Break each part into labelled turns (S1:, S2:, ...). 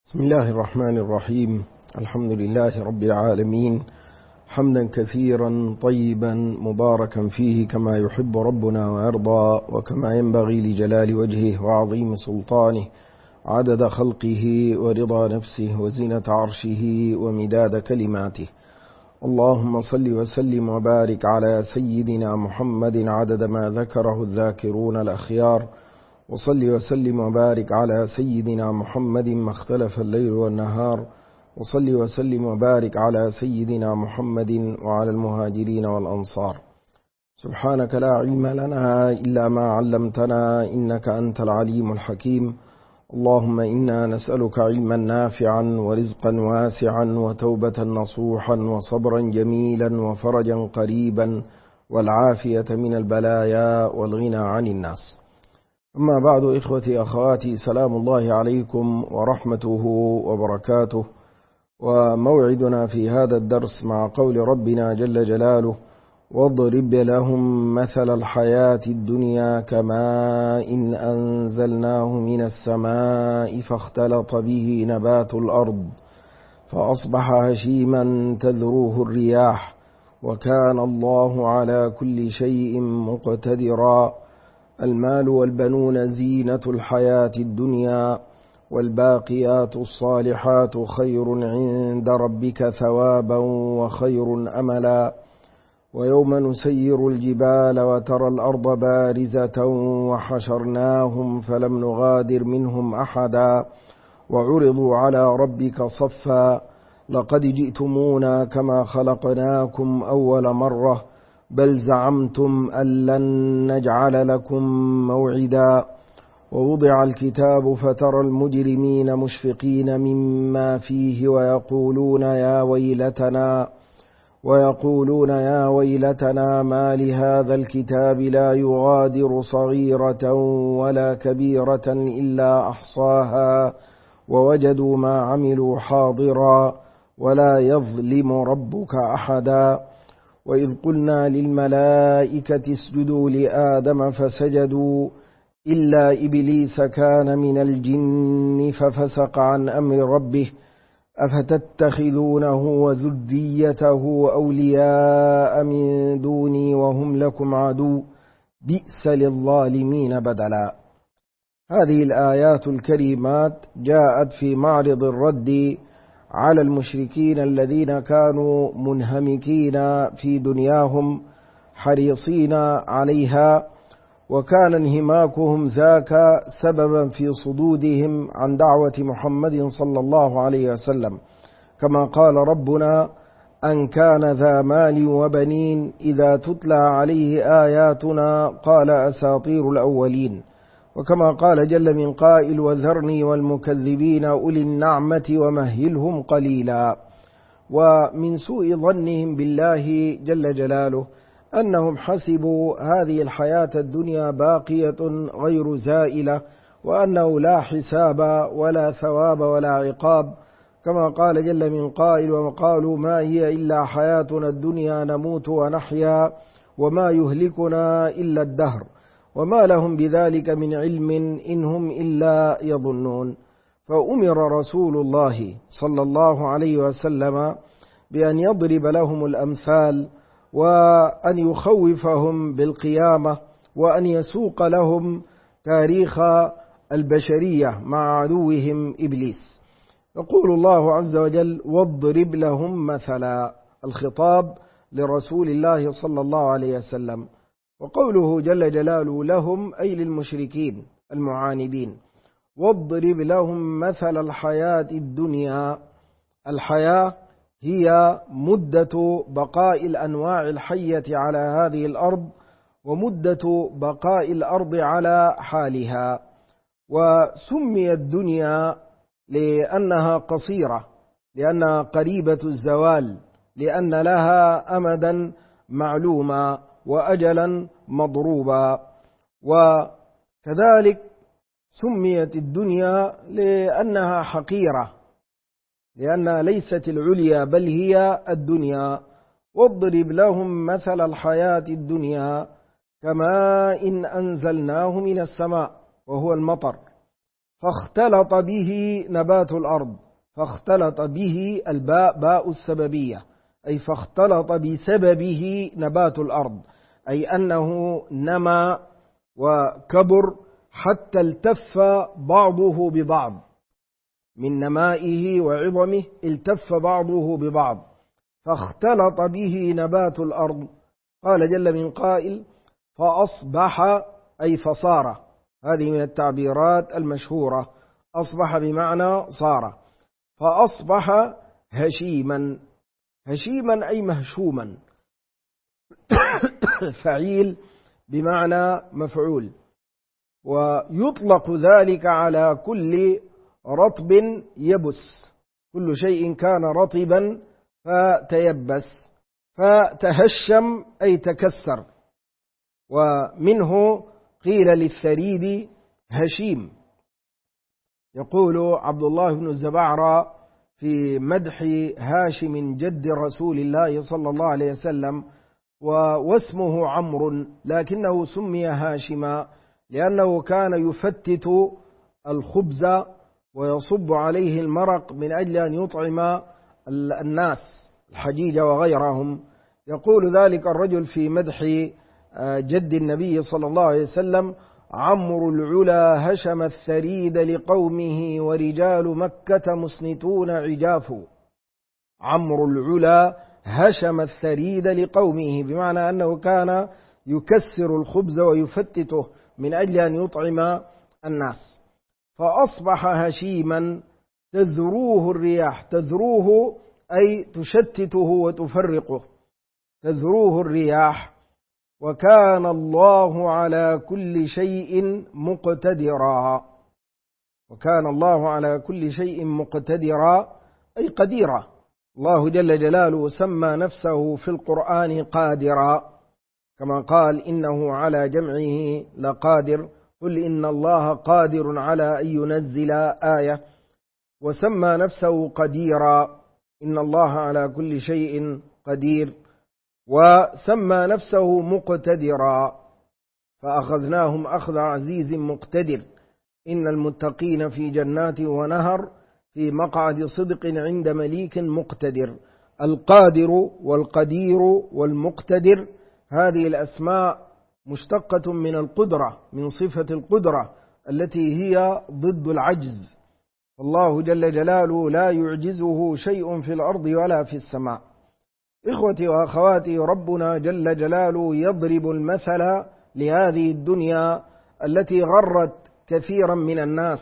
S1: بسم الله الرحمن الرحيم. الحمد لله رب العالمين، حمدا كثيرا طيبا مباركا فيه كما يحب ربنا ويرضى، وكما ينبغي لجلال وجهه وعظيم سلطانه، عدد خلقه ورضا نفسه وزنة عرشه ومداد كلماته. اللهم صل وسلم وبارك على سيدنا محمد عدد ما ذكره الذاكرون الأخيار، وصل وسلم وبارك على سيدنا محمد ما اختلف الليل والنهار، وصل وسلم وبارك على سيدنا محمد وعلى المهاجرين والأنصار. سبحانك لا علم لنا إلا ما علمتنا إنك أنت العليم الحكيم. اللهم إنا نسألك علما نافعا ورزقا واسعا وتوبة نصوحا وصبرا جميلا وفرجا قريبا والعافية من البلايا والغنى عن الناس. أما بعد، إخوتي أخواتي، سلام الله عليكم ورحمته وبركاته. وموعدنا في هذا الدرس مع قول ربنا جل جلاله: واضرب لهم مثل الحياة الدنيا كماء إن أنزلناه من السماء فاختلط به نبات الأرض فأصبح هشيما تذروه الرياح وكان الله على كل شيء مقتدرا. المال والبنون زينة الحياة الدنيا، والباقيات الصالحات خير عند ربك ثوابا وخير أملا. ويوم نسير الجبال وترى الأرض بارزة وحشرناهم فلم نغادر منهم أحدا وعرضوا على ربك صفا لقد جئتمونا كما خلقناكم أول مرة بل زعمتم أن لن نجعل لكم موعدا. ووضع الكتاب فترى المجرمين مشفقين مما فيه ويقولون يا ويلتنا ما لهذا الكتاب لا يغادر صغيرة ولا كبيرة إلا أحصاها ووجدوا ما عملوا حاضرا ولا يظلم ربك أحدا. وإذ قلنا للملائكة اسجدوا لآدم فسجدوا إلا إبليس كان من الجن ففسق عن أمر ربه أفتتخذونه وذريته أولياء من دوني وهم لكم عدو بئس للظالمين بدلا. هذه الآيات الكريمات جاءت في معرض الرد على المشركين الذين كانوا منهمكين في دنياهم حريصين عليها، وكان انهماكهم ذاك سببا في صدودهم عن دعوة محمد صلى الله عليه وسلم، كما قال ربنا: أن كان ذا مال وبنين إذا تتلى عليه آياتنا قال أساطير الأولين. وكما قال جل من قائل: وذرني والمكذبين أولي النعمة ومهلهم قليلا. ومن سوء ظنهم بالله جل جلاله أنهم حسبوا هذه الحياة الدنيا باقية غير زائلة، وأنه لا حساب ولا ثواب ولا عقاب، كما قال جل من قائل: وقالوا ما هي إلا حياتنا الدنيا نموت ونحيا وما يهلكنا إلا الدهر وما لهم بذلك من علم إن هم إلا يظنون. فأمر رسول الله صلى الله عليه وسلم بأن يضرب لهم الأمثال، وأن يخوفهم بالقيامة، وأن يسوق لهم تاريخ البشرية مع عدوهم إبليس. يقول الله عز وجل: واضرب لهم مثلا، الخطاب لرسول الله صلى الله عليه وسلم. وقوله جل جلاله لهم أي للمشركين المعاندين. واضرب لهم مثل الحياة الدنيا. الحياة هي مدة بقاء الأنواع الحية على هذه الأرض، ومدة بقاء الأرض على حالها. وسميت الدنيا لأنها قصيرة، لأنها قريبة الزوال، لأن لها أمدا معلوما وأجلا مضروبا. وكذلك سميت الدنيا لأنها حقيرة، لأنها ليست العليا بل هي الدنيا. واضرب لهم مثل الحياة الدنيا كماء إن أنزلناه من السماء، وهو المطر، فاختلط به نبات الأرض. فاختلط به الباء باء السببية، أي فاختلط بسببه نبات الأرض، أي أنه نمى وكبر حتى التف بعضه ببعض، من نمائه وعظمه التف بعضه ببعض، فاختلط به نبات الأرض. قال جل من قائل: فأصبح أي فصار. هذه من التعبيرات المشهورة، أصبح بمعنى صار. فأصبح هشيما. هشيما أي مهشوما، فعيل بمعنى مفعول. ويطلق ذلك على كل رطب يبس، كل شيء كان رطبا فتيبس، فتهشم أي تكسر. ومنه قيل للثريد هشيم. يقول عبد الله بن الزبعرى في مدح هاشم جد رسول الله صلى الله عليه وسلم: واسمه عمرو لكنه سمي هاشما لأنه كان يفتت الخبز ويصب عليه المرق من أجل أن يطعم الناس الحجيج وغيرهم. يقول ذلك الرجل في مدح جد النبي صلى الله عليه وسلم: عمرو العلا هشم الثريد لقومه ورجال مكة مسنتون عجاف. عمرو العلا هشم الثريد لقومه، بمعنى أنه كان يكسر الخبز ويفتته من أجل أن يطعم الناس. فأصبح هشيما تذروه الرياح. تذروه أي تشتته وتفرقه، تذروه الرياح. وكان الله على كل شيء مقتدرا. وكان الله على كل شيء مقتدرا أي قديرا. الله جل جلاله سمى نفسه في القرآن قادرا، كما قال: إنه على جمعه لقادر، قل إن الله قادر على أن ينزل آية. وسمى نفسه قديرا، إن الله على كل شيء قدير. وسمى نفسه مقتدرا، فأخذناهم أخذ عزيز مقتدر، إن المتقين في جنات ونهر في مقعد صدق عند مليك مقتدر. القادر والقدير والمقتدر هذه الأسماء مشتقة من القدرة، من صفة القدرة التي هي ضد العجز. الله جل جلاله لا يعجزه شيء في الأرض ولا في السماء. إخوتي وأخواتي، ربنا جل جلاله يضرب المثل لهذه الدنيا التي غرت كثيرا من الناس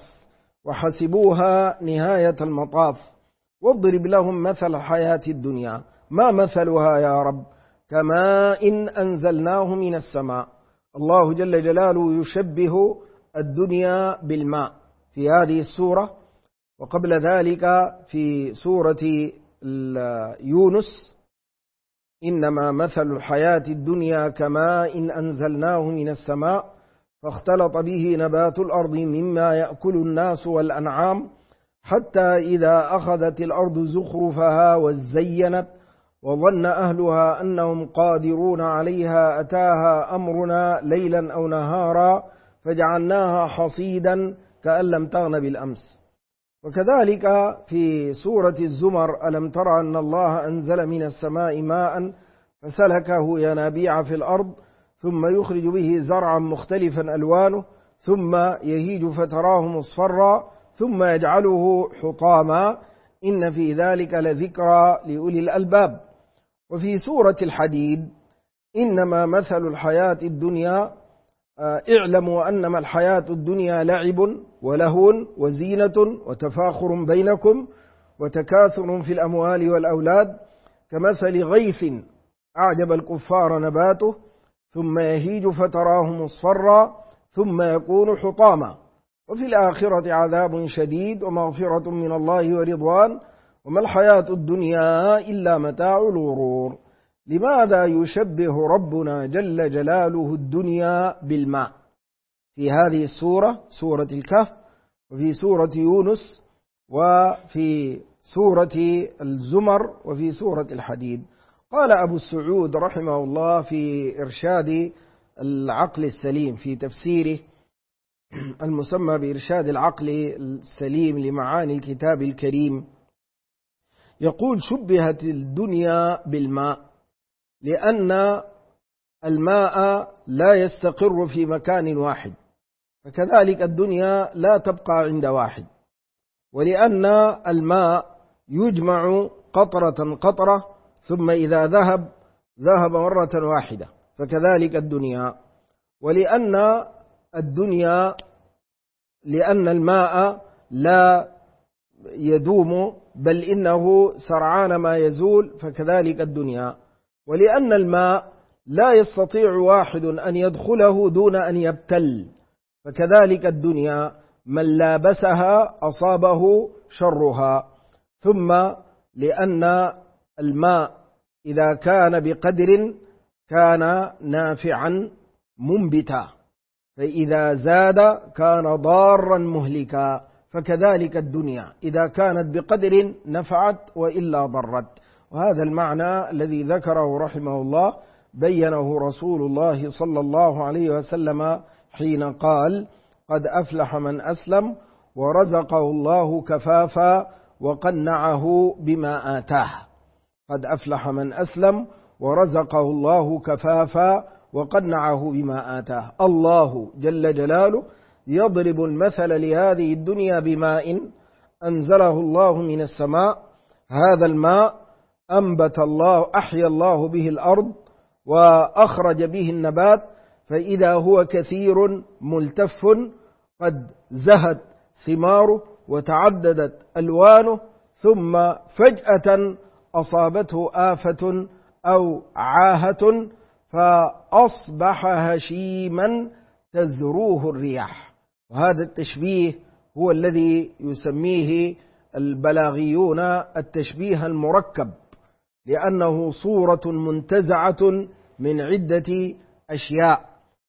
S1: وحسبوها نهاية المطاف. واضرب لهم مثل الحياة الدنيا. ما مثلها يا رب؟ كماء أنزلناه من السماء. الله جل جلاله يشبه الدنيا بالماء في هذه السورة، وقبل ذلك في سورة يونس: إنما مثل الحياة الدنيا كماء أنزلناه من السماء فاختلط به نبات الأرض مما يأكل الناس والأنعام حتى إذا أخذت الأرض زخرفها وزينت وظن أهلها أنهم قادرون عليها أتاها أمرنا ليلا أو نهارا فجعلناها حصيدا كأن لم تغن بالأمس. وكذلك في سورة الزمر: ألم تر أن الله أنزل من السماء ماء فسلكه ينابيع في الأرض ثم يخرج به زرعا مختلفا ألوانه ثم يهيج فتراه مصفرا ثم يجعله حطاما إن في ذلك لذكرى لأولي الألباب. وفي سورة الحديد: إنما مثل الحياة الدنيا اعلموا أنما الحياة الدنيا لعب ولهو وزينة وتفاخر بينكم وتكاثر في الأموال والأولاد كمثل غيث أعجب الكفار نباته ثم يهيج فتراه مصفرا ثم يكون حطاما وفي الآخرة عذاب شديد ومغفرة من الله ورضوان وما الحياة الدنيا إلا متاع الغرور. لماذا يشبه ربنا جل جلاله الدنيا بالماء في هذه السورة، سورة الكهف، وفي سورة يونس، وفي سورة الزمر، وفي سورة الحديد؟ قال أبو السعود رحمه الله في إرشاد العقل السليم في تفسيره: المسمى بإرشاد العقل السليم لمعاني الكتاب الكريم، يقول: شبهت الدنيا بالماء لأن الماء لا يستقر في مكان واحد، فكذلك الدنيا لا تبقى عند واحد، ولأن الماء يجمع قطرة قطرة ثم إذا ذهب مرة واحدة، فكذلك الدنيا. لأن الماء لا يدوم بل إنه سرعان ما يزول، فكذلك الدنيا. ولأن الماء لا يستطيع واحد أن يدخله دون أن يبتل، فكذلك الدنيا من لابسها أصابه شرها. ثم لأن الماء إذا كان بقدر كان نافعا منبتا، فإذا زاد كان ضارا مهلكا، فكذلك الدنيا إذا كانت بقدر نفعت وإلا ضرت. وهذا المعنى الذي ذكره رحمه الله بينه رسول الله صلى الله عليه وسلم حين قال: قد أفلح من أسلم ورزقه الله كفافا وقنعه بما آتاه. قد أفلح من أسلم ورزقه الله كفافا وقنعه بما آتاه. الله جل جلاله يضرب المثل لهذه الدنيا بماء أنزله الله من السماء، هذا الماء أنبت الله، أحيا الله به الأرض وأخرج به النبات، فإذا هو كثير ملتف قد زهت ثماره وتعددت ألوانه، ثم فجأة أصابته آفة أو عاهة فأصبح هشيما تزروه الرياح. وهذا التشبيه هو الذي يسميه البلاغيون التشبيه المركب، لأنه صورة منتزعة من عدة أشياء.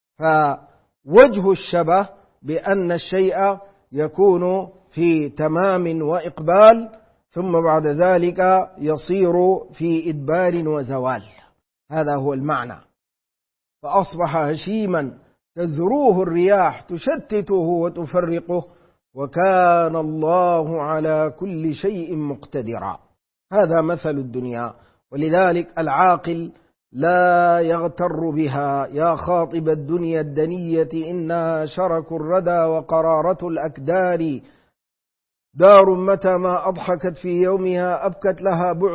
S1: فوجه الشبه بأن الشيء يكون في تمام وإقبال، ثم بعد ذلك يصير في إدبار وزوال، هذا هو المعنى. فأصبح هشيما تزروه الرياح تشتته وتفرقه، وكان الله على كل شيء مقتدرا. هذا مثل الدنيا. ولذلك العاقل لا يغتر بها. يا خاطب الدنيا الدنية إنها شرك الردى وقرارة الأكدار، دار متى ما أضحكت في يومها أبكت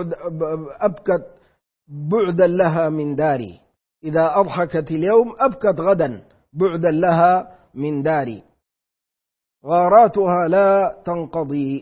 S1: بعدا لها من داري. إذا أضحكت اليوم أبكت غدا بعدا لها من داري، غاراتها لا تنقضي.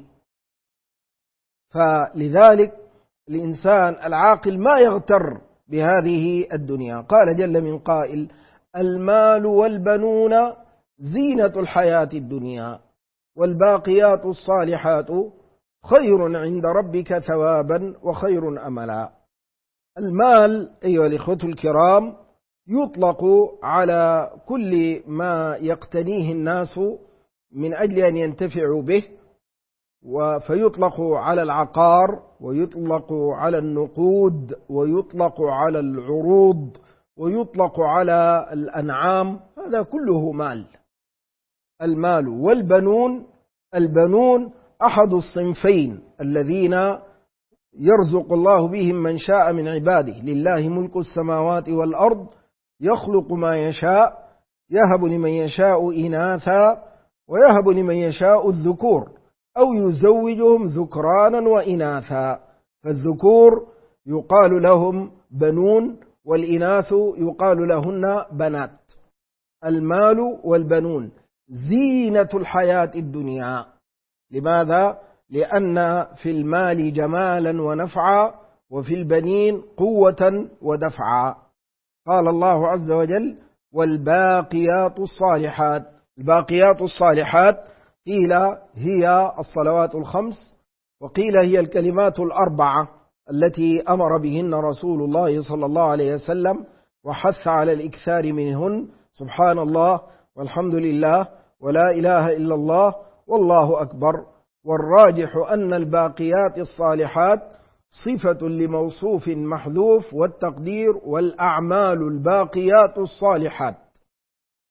S1: فلذلك الإنسان العاقل ما يغتر بهذه الدنيا. قال جل من قائل: المال والبنون زينة الحياة الدنيا والباقيات الصالحات خير عند ربك ثوابا وخير أملا. المال أيها الإخوة الكرام يطلق على كل ما يقتنيه الناس من أجل أن ينتفعوا به، فيطلق على العقار، ويطلق على النقود، ويطلق على العروض، ويطلق على الأنعام، هذا كله مال. المال والبنون، البنون أحد الصنفين الذين يرزق الله بهم من شاء من عباده. لله ملك السماوات والأرض يخلق ما يشاء يهب لمن يشاء إناثا ويهب لمن يشاء الذكور أو يزوجهم ذكرانا وإناثا. فالذكور يقال لهم بنون والإناث يقال لهن بنات. المال والبنون زينة الحياة الدنيا. لماذا؟ لأن في المال جمالا ونفعا، وفي البنين قوة ودفعا. قال الله عز وجل: والباقيات الصالحات. الباقيات الصالحات قيل هي الصلوات الخمس، وقيل هي الكلمات الأربعة التي أمر بهن رسول الله صلى الله عليه وسلم وحث على الإكثار منهن: سبحان الله والحمد لله ولا إله إلا الله والله أكبر. والراجح أن الباقيات الصالحات صفة لموصوف محذوف، والتقدير والأعمال الباقيات الصالحات.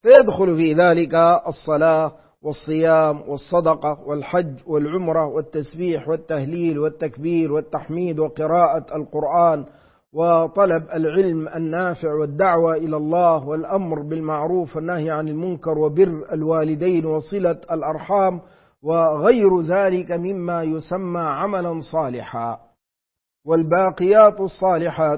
S1: فيدخل في ذلك الصلاة والصيام والصدقة والحج والعمرة والتسبيح والتهليل والتكبير والتحميد وقراءة القرآن وطلب العلم النافع والدعوة إلى الله والأمر بالمعروف والنهي عن المنكر وبر الوالدين وصلة الأرحام وغير ذلك مما يسمى عملا صالحا. والباقيات الصالحات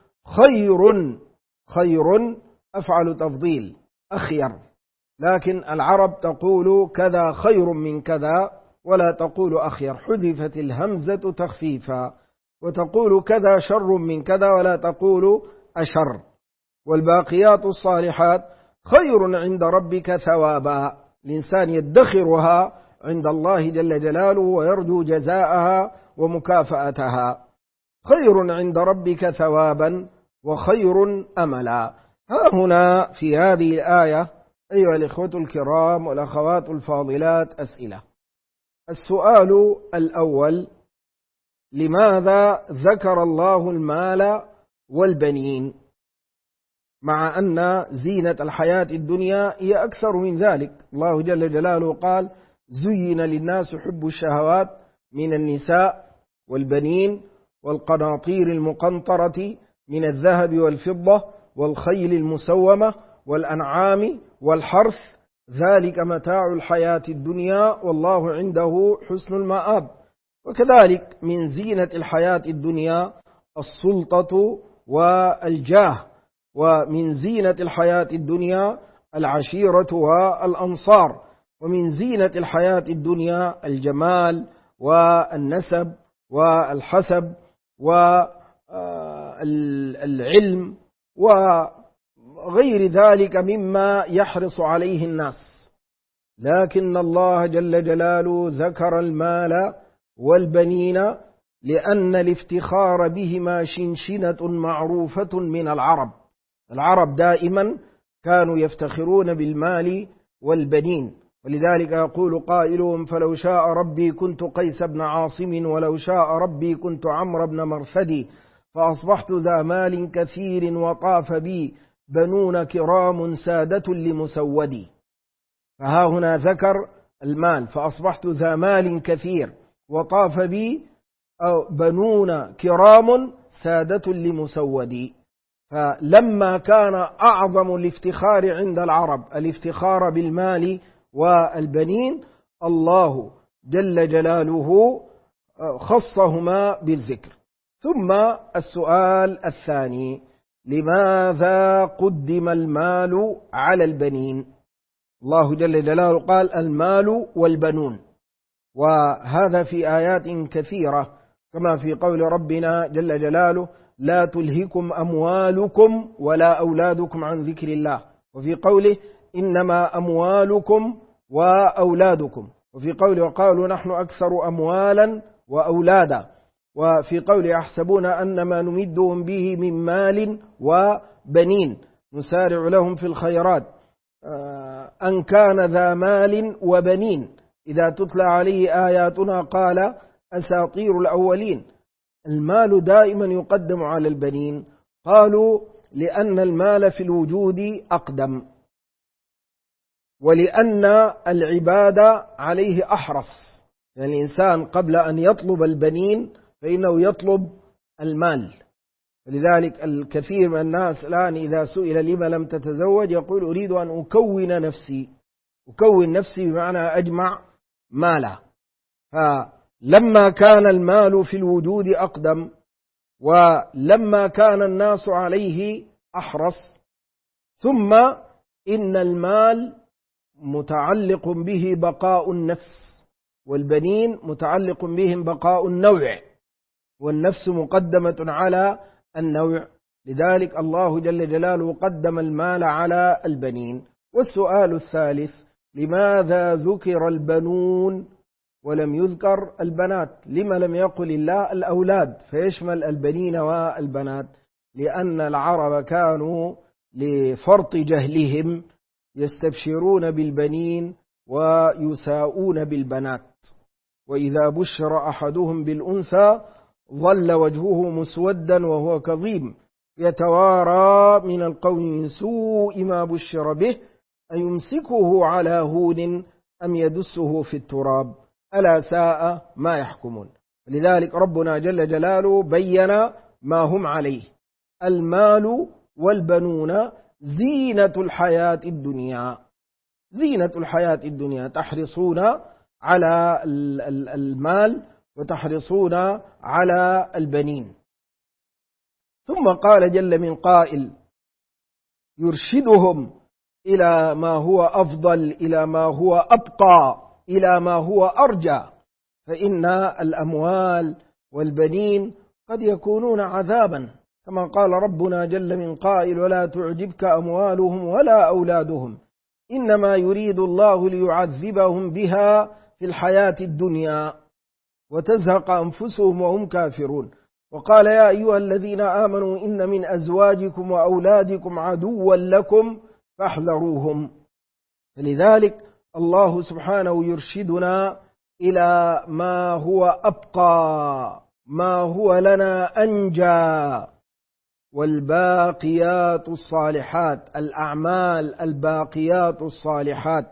S1: خير أفعل تفضيل أخير، لكن العرب تقول كذا خير من كذا ولا تقول أخير، حذفت الهمزة تخفيفا، وتقول كذا شر من كذا ولا تقول أشر. والباقيات الصالحات خير عند ربك ثوابا، الإنسان يدخرها عند الله جل جلاله ويرجو جزاءها ومكافأتها. خير عند ربك ثوابا وخير أملا. ها هنا في هذه الآية أيها الإخوة الكرام والأخوات الفاضلات أسئلة. السؤال الأول: لماذا ذكر الله المال والبنين مع أن زينة الحياة الدنيا هي أكثر من ذلك؟ الله جل جلاله قال: زين للناس حب الشهوات من النساء والبنين والقناطير المقنطرة من الذهب والفضة والخيل المسومة والأنعام والحرث، ذلك متاع الحياة الدنيا والله عنده حسن المآب. وكذلك من زينة الحياة الدنيا السلطة والجاه، ومن زينة الحياة الدنيا العشيرة والأنصار، ومن زينة الحياة الدنيا الجمال والنسب والحسب والعلم وغير ذلك مما يحرص عليه الناس. لكن الله جل جلاله ذكر المال والبنين لأن الافتخار بهما شنشنة معروفة من العرب. العرب دائما كانوا يفتخرون بالمال والبنين، ولذلك يقول قائلهم: فلو شاء ربي كنت قيس بن عاصم ولو شاء ربي كنت عمرو بن مرثد فأصبحت ذا مال كثير وطاف بي بنون كرام سادة لمسودي. فها هنا ذكر المال، فأصبحت ذا مال كثير وطاف بي بنون كرام سادة لمسودي. فلما كان أعظم الافتخار عند العرب الافتخار بالمال والبنين، الله جل جلاله خصهما بالذكر. ثم السؤال الثاني: لماذا قدم المال على البنين؟ الله جل جلاله قال: المال والبنون، وهذا في آيات كثيرة، كما في قول ربنا جل جلاله: لا تلهكم أموالكم ولا أولادكم عن ذكر الله، وفي قوله: إنما أموالكم وأولادكم، وفي قوله: وقالوا نحن أكثر أموالا وأولادا، وفي قوله: يحسبون أن ما نمدهم به من مال وبنين نسارع لهم في الخيرات أن كان ذا مال وبنين إذا تتلى عليه آياتنا قال أساطير الأولين. المال دائما يقدم على البنين، قالوا لأن المال في الوجود أقدم، ولأن العبادة عليه أحرص. يعني الإنسان قبل أن يطلب البنين فإنه يطلب المال. ولذلك الكثير من الناس الآن إذا سئل لما لم تتزوج يقول: أريد أن أكون نفسي. أكون نفسي بمعنى أجمع مالا. فلما كان المال في الوجود أقدم، ولما كان الناس عليه أحرص، ثم إن المال متعلق به بقاء النفس، والبنين متعلق بهم بقاء النوع، والنفس مقدمة على النوع، لذلك الله جل جلاله قدم المال على البنين. والسؤال الثالث: لماذا ذكر البنون ولم يذكر البنات؟ لما لم يقل الله الأولاد فيشمل البنين والبنات؟ لأن العرب كانوا لفرط جهلهم يستبشرون بالبنين ويساءون بالبنات، وإذا بشر أحدهم بالأنثى ظل وجهه مسودا وهو كظيم يتوارى من القوم من سوء ما بشر به أيمسكه على هون أم يدسه في التراب ألا ساء ما يحكمون. لذلك ربنا جل جلاله بين ما هم عليه: المال والبنون زينة الحياة الدنيا، زينة الحياة الدنيا، تحرصون على المال وتحرصون على البنين. ثم قال جل من قائل يرشدهم إلى ما هو أفضل، إلى ما هو أبقى، إلى ما هو أرجى، فإن الأموال والبنين قد يكونون عذابا، كما قال ربنا جل من قائل ولا تعجبك أموالهم ولا أولادهم إنما يريد الله ليعذبهم بها في الحياة الدنيا وتزهق أنفسهم وهم كافرون. وقال يا أيها الذين آمنوا إن من أزواجكم وأولادكم عدوا لكم فاحذروهم. فلذلك الله سبحانه يرشدنا إلى ما هو أبقى، ما هو لنا أنجى. والباقيات الصالحات، الأعمال الباقيات الصالحات،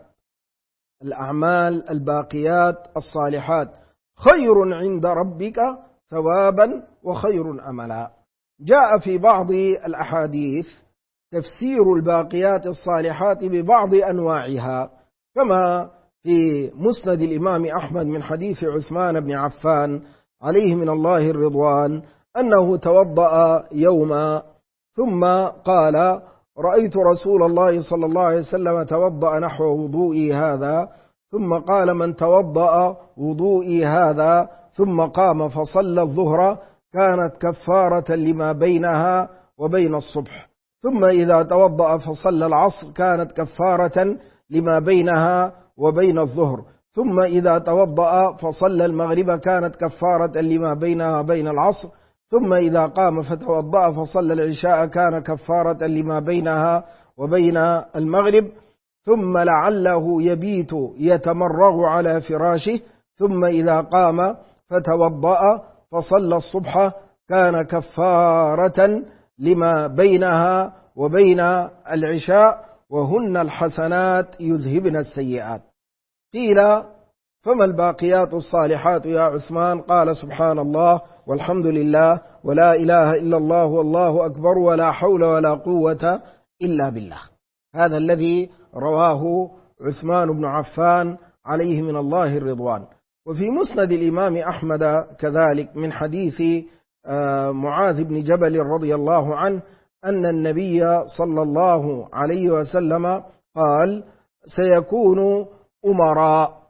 S1: الأعمال الباقيات الصالحات خير عند ربك ثوابا وخير أملا. جاء في بعض الأحاديث تفسير الباقيات الصالحات ببعض أنواعها، كما في مسند الإمام أحمد من حديث عثمان بن عفان عليه من الله الرضوان أنه توضأ يوما ثم قال رأيت رسول الله صلى الله عليه وسلم توضأ نحو وضوئي هذا، ثم قال من توضأ وضوئي هذا ثم قام فصلى الظهر كانت كفارة لما بينها وبين الصبح، ثم إذا توضأ فصلى العصر كانت كفارة لما بينها وبين الظهر، ثم إذا توضأ فصلى المغرب كانت كفارة لما بينها وبين العصر، ثم إذا قام فتوضأ فصلى العشاء كان كفارة لما بينها وبين المغرب، ثم لعله يبيت يتمرغ على فراشه، ثم إذا قام فتوضأ فصلى الصبح كان كفارة لما بينها وبين العشاء، وهن الحسنات يذهبن السيئات. قيل فما الباقيات الصالحات يا عثمان؟ قال سبحان الله والحمد لله ولا إله إلا الله والله أكبر ولا حول ولا قوة إلا بالله. هذا الذي رواه عثمان بن عفان عليه من الله الرضوان. وفي مسند الإمام أحمد كذلك من حديث معاذ بن جبل رضي الله عنه أن النبي صلى الله عليه وسلم قال سيكون أمراء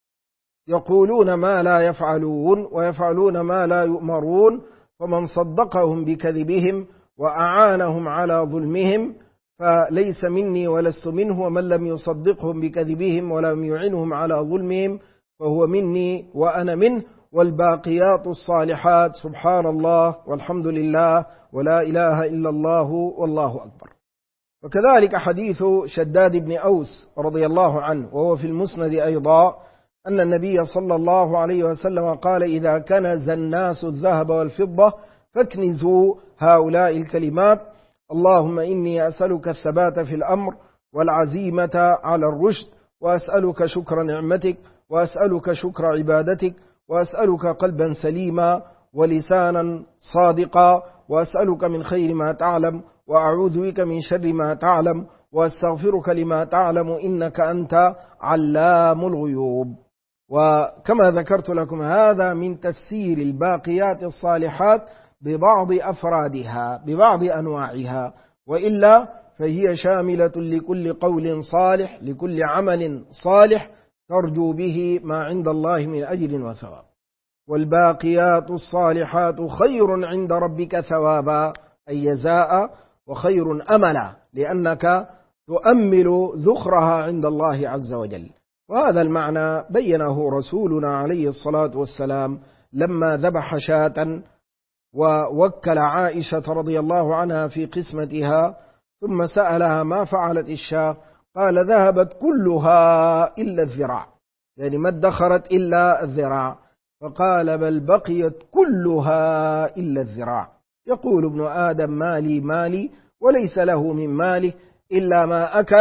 S1: يقولون ما لا يفعلون ويفعلون ما لا يؤمرون، فمن صدقهم بكذبهم وأعانهم على ظلمهم فليس مني ولست منه، ومن لم يصدقهم بكذبهم ولم يعنهم على ظلمهم فهو مني وأنا منه. والباقيات الصالحات سبحان الله والحمد لله ولا إله إلا الله والله أكبر. وكذلك حديث شداد بن أوس رضي الله عنه وهو في المسند أيضا أن النبي صلى الله عليه وسلم قال إذا كنز الناس الذهب والفضة فاكنزوا هؤلاء الكلمات: اللهم إني أسألك الثبات في الأمر والعزيمة على الرشد، وأسألك شكر نعمتك، وأسألك شكر عبادتك، وأسألك قلبا سليما ولسانا صادقا، وأسألك من خير ما تعلم وأعوذ بك من شر ما تعلم وأستغفرك لما تعلم إنك أنت علام الغيوب. وكما ذكرت لكم هذا من تفسير الباقيات الصالحات ببعض أفرادها ببعض أنواعها، وإلا فهي شاملة لكل قول صالح، لكل عمل صالح ترجو به ما عند الله من أجر وثواب. والباقيات الصالحات خير عند ربك ثوابا أي جزاء، وخير أملا لأنك تؤمل ذخرها عند الله عز وجل. وهذا المعنى بينه رسولنا عليه الصلاة والسلام لما ذبح شاة ووكل عائشة رضي الله عنها في قسمتها، ثم سألها ما فعلت الشاة؟ قال ذهبت كلها إلا الذراع، يعني ما ادخرت إلا الذراع. فقال بل بقيت كلها إلا الذراع. يقول ابن آدم مالي مالي وليس له من ماله إلا ما أكل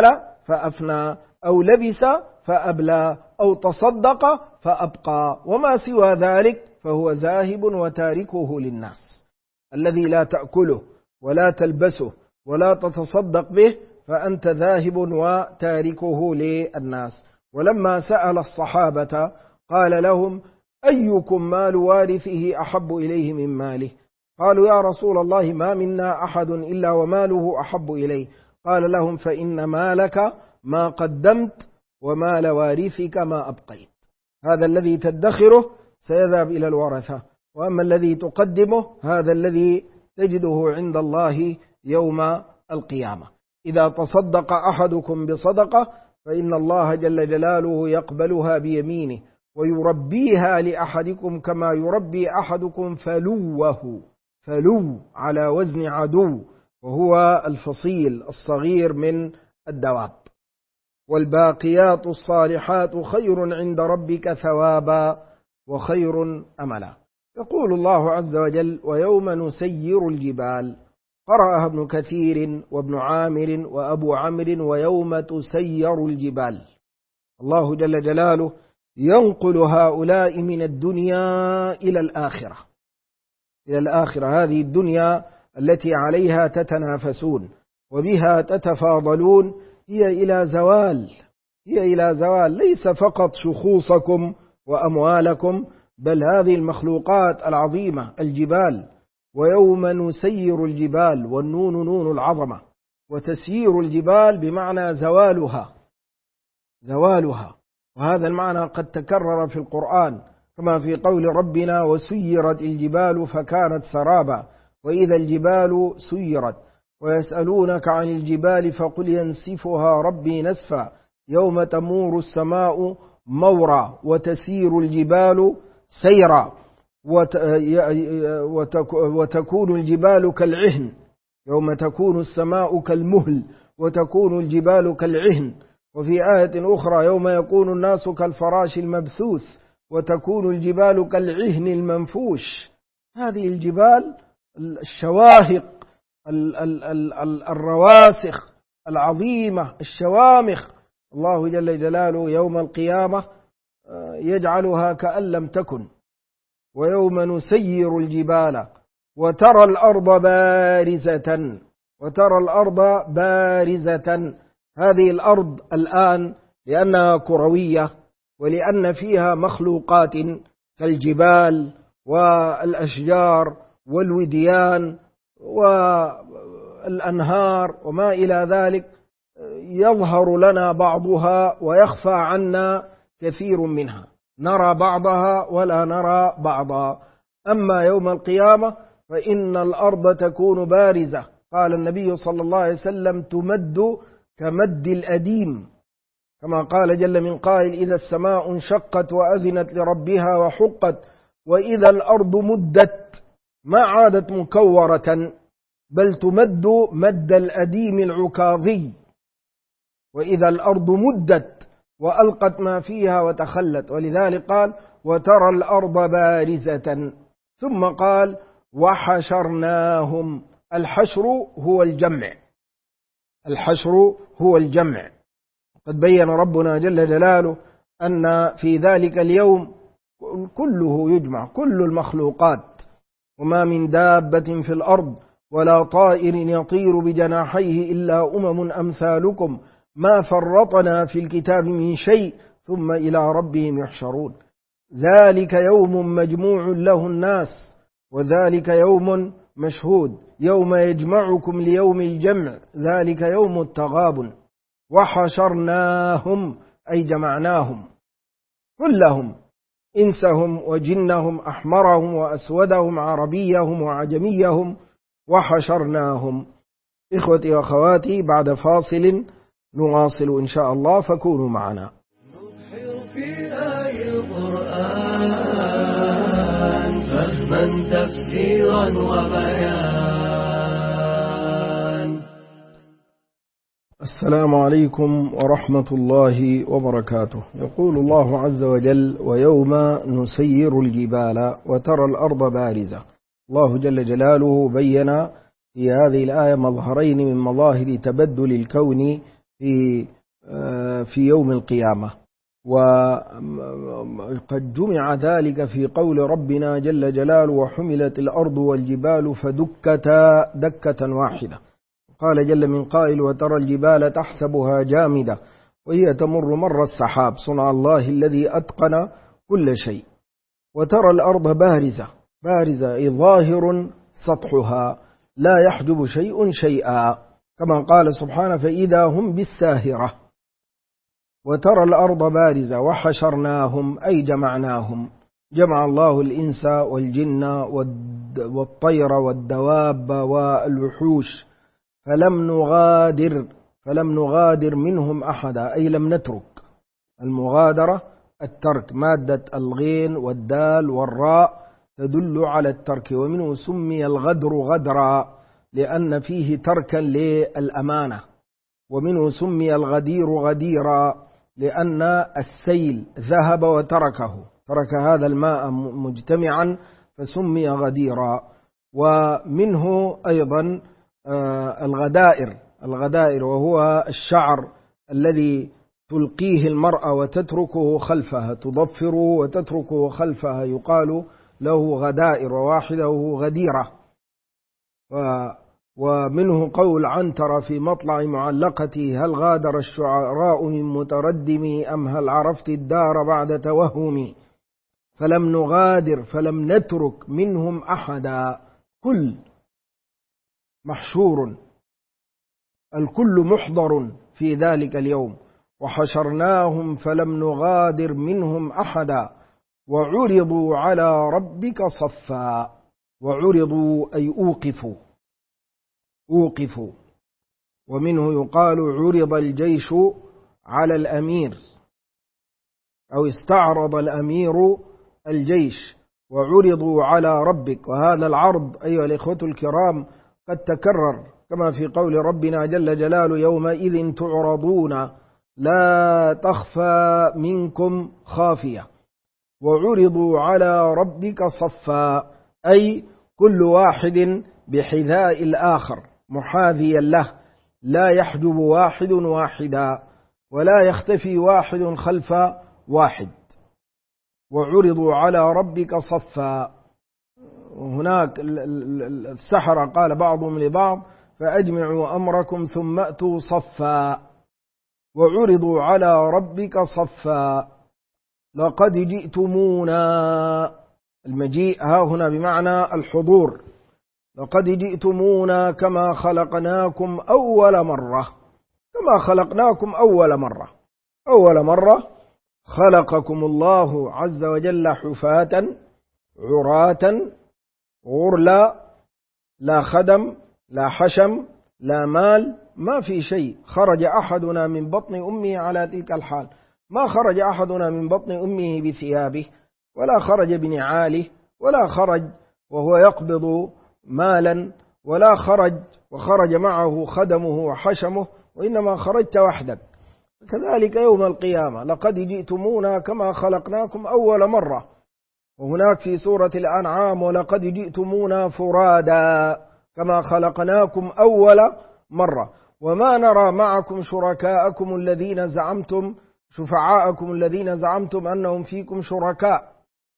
S1: فأفنى، أو لبس فأبلى، أو تصدق فأبقى، وما سوى ذلك فهو ذاهب وتاركه للناس. الذي لا تأكله ولا تلبسه ولا تتصدق به فأنت ذاهب وتاركه للناس. ولما سأل الصحابة قال لهم: أيكم مال وارثه أحب إليه من ماله؟ قالوا: يا رسول الله ما منا أحد إلا وماله أحب إليه. قال لهم: فإن مالك ما قدمت ومال وارثك ما أبقيت. هذا الذي تدخره سيذهب إلى الورثة، وأما الذي تقدمه هذا الذي تجده عند الله يوم القيامة. إذا تصدق أحدكم بصدقة فإن الله جل جلاله يقبلها بيمينه ويربيها لأحدكم كما يربي أحدكم فلوه، فلو على وزن عدو، وهو الفصيل الصغير من الدواب. والباقيات الصالحات خير عند ربك ثوابا وخير أملا. يقول الله عز وجل: ويوم نسير الجبال. قرأها ابن كثير وابن عامر وأبو عمرو: ويوم تسير الجبال. الله جل جلاله ينقل هؤلاء من الدنيا إلى الآخرة، إلى الآخرة. هذه الدنيا التي عليها تتنافسون وبها تتفاضلون هي إلى زوال، هي إلى زوال، ليس فقط شخوصكم وأموالكم، بل هذه المخلوقات العظيمة الجبال. ويوم نسير الجبال، والنون نون العظمة، وتسيير الجبال بمعنى زوالها، زوالها. وهذا المعنى قد تكرر في القرآن كما في قول ربنا: وسيرت الجبال فكانت سرابا، وإذا الجبال سيرت. ويسألونك عن الجبال فقل ينسفها ربي نسفا، يوم تمور السماء مورا وتسير الجبال سيرا، وتكون الجبال كالعهن، يوم تكون السماء كالمهل وتكون الجبال كالعهن. وفي آية أخرى: يوم يكون الناس كالفراش المبثوث وتكون الجبال كالعهن المنفوش. هذه الجبال الشواهق الرواسخ العظيمة الشوامخ، الله جل جلاله يوم القيامة يجعلها كأن لم تكن. ويوم نسير الجبال وترى الأرض بارزة، وترى الأرض بارزة. هذه الأرض الآن لأنها كروية ولأن فيها مخلوقات كالجبال والأشجار والوديان والأنهار وما إلى ذلك، يظهر لنا بعضها ويخفى عنا كثير منها، نرى بعضها ولا نرى بعضا. أما يوم القيامة فإن الأرض تكون بارزة، قال النبي صلى الله عليه وسلم: تمد كمد الأديم، كما قال جل من قائل: إذا السماء انشقت وأذنت لربها وحقت، وإذا الأرض مدت، ما عادت مكورة بل تمد مد الأديم العكاظي. وإذا الأرض مدت وألقت ما فيها وتخلت، ولذلك قال: وترى الأرض بارزة. ثم قال: وحشرناهم. الحشر هو الجمع، الحشر هو الجمع. قد بين ربنا جل جلاله أن في ذلك اليوم كله يجمع، كل المخلوقات، وما من دابة في الأرض ولا طائر يطير بجناحيه إلا أمم أمثالكم ما فرطنا في الكتاب من شيء ثم إلى ربهم يحشرون. ذلك يوم مجموع له الناس، وذلك يوم مشهود، يوم يجمعكم ليوم الجمع، ذلك يوم التغابن. وحشرناهم أي جمعناهم كلهم، إنسهم وجنهم، أحمرهم وأسودهم، عربيهم وعجميهم، وحشرناهم. إخوتي وأخواتي، بعد فاصل نواصل إن شاء الله، فكونوا معنا.
S2: نبحر في آي القرآن فهما تفسيرا وبيان.
S1: السلام عليكم ورحمة الله وبركاته. يقول الله عز وجل: ويوم نسير الجبال وترى الأرض بارزة. الله جل جلاله بين في هذه الآية مظهرين من مظاهر تبدل الكون في في يوم القيامة. وقد جمع ذلك في قول ربنا جل جلاله وحملت الأرض والجبال فدكتا دكة واحدة. قال جل من قائل وترى الجبال تحسبها جامدة وهي تمر مر السحاب صنع الله الذي أتقن كل شيء. وترى الأرض بارزة أي ظاهر سطحها لا يحجب شيء شيئا كما قال سبحانه فإذا هم بالساهرة. وترى الأرض بارزة وحشرناهم أي جمعناهم، جمع الله الإنس والجن والطير والدواب والوحوش فلم نغادر منهم أحدا أي لم نترك. المغادرة الترك، مادة الغين والدال والراء تدل على الترك. ومنه سمي الغدر غدرا لأن فيه تركا للأمانة. ومنه سمي الغدير غديرا لأن السيل ذهب وتركه، ترك هذا الماء مجتمعا فسمي غديرا. ومنه أيضا الغدائر وهو الشعر الذي تلقيه المرأة وتتركه خلفها، تضفره وتتركه خلفها، يقال له غدائر، وواحده غديرة. ومنه قول عنتر في مطلع معلقته هل غادر الشعراء من متردمي أم هل عرفت الدار بعد توهمي. فلم نغادر فلم نترك منهم أحدا، كل محشور، الكل محضر في ذلك اليوم. وحشرناهم فلم نغادر منهم أحدا وعرضوا على ربك صفا. وعرضوا أي أوقفوا. ومنه يقال عرض الجيش على الأمير أو استعرض الأمير الجيش وعرضوا على ربك. وهذا العرض أيها الإخوة الكرام قد تكرر كما في قول ربنا جل جلاله يومئذ تعرضون لا تخفى منكم خافية. وعرضوا على ربك صفا أي كل واحد بحذاء الآخر محاذيا له، لا يحجب واحد واحدا ولا يختفي واحد خلف واحد. وعرضوا على ربك صفا. هناك السحرة قال بعضهم لبعض فأجمعوا أمركم ثم أتوا صفا. وعرضوا على ربك صفا لقد جئتمونا، المجيء ها هنا بمعنى الحضور، لقد جئتمونا كما خلقناكم أول مرة. كما خلقناكم أول مرة خلقكم الله عز وجل حفاة عراة غرلا، لا خدم لا حشم لا مال، ما في شيء. خرج أحدنا من بطن أمه على تلك الحال، ما خرج أحدنا من بطن أمه بثيابه ولا خرج بنعاله ولا خرج وهو يقبض مالا ولا خرج وخرج معه خدمه وحشمه، وإنما خرجت وحدك. كذلك يوم القيامة لقد جئتمونا كما خلقناكم أول مرة. وهناك في سورة الأنعام ولقد جئتمونا فرادا كما خلقناكم أول مرة وما نرى معكم شركاءكم الذين زعمتم شفعاءكم الذين زعمتم أنهم فيكم شركاء.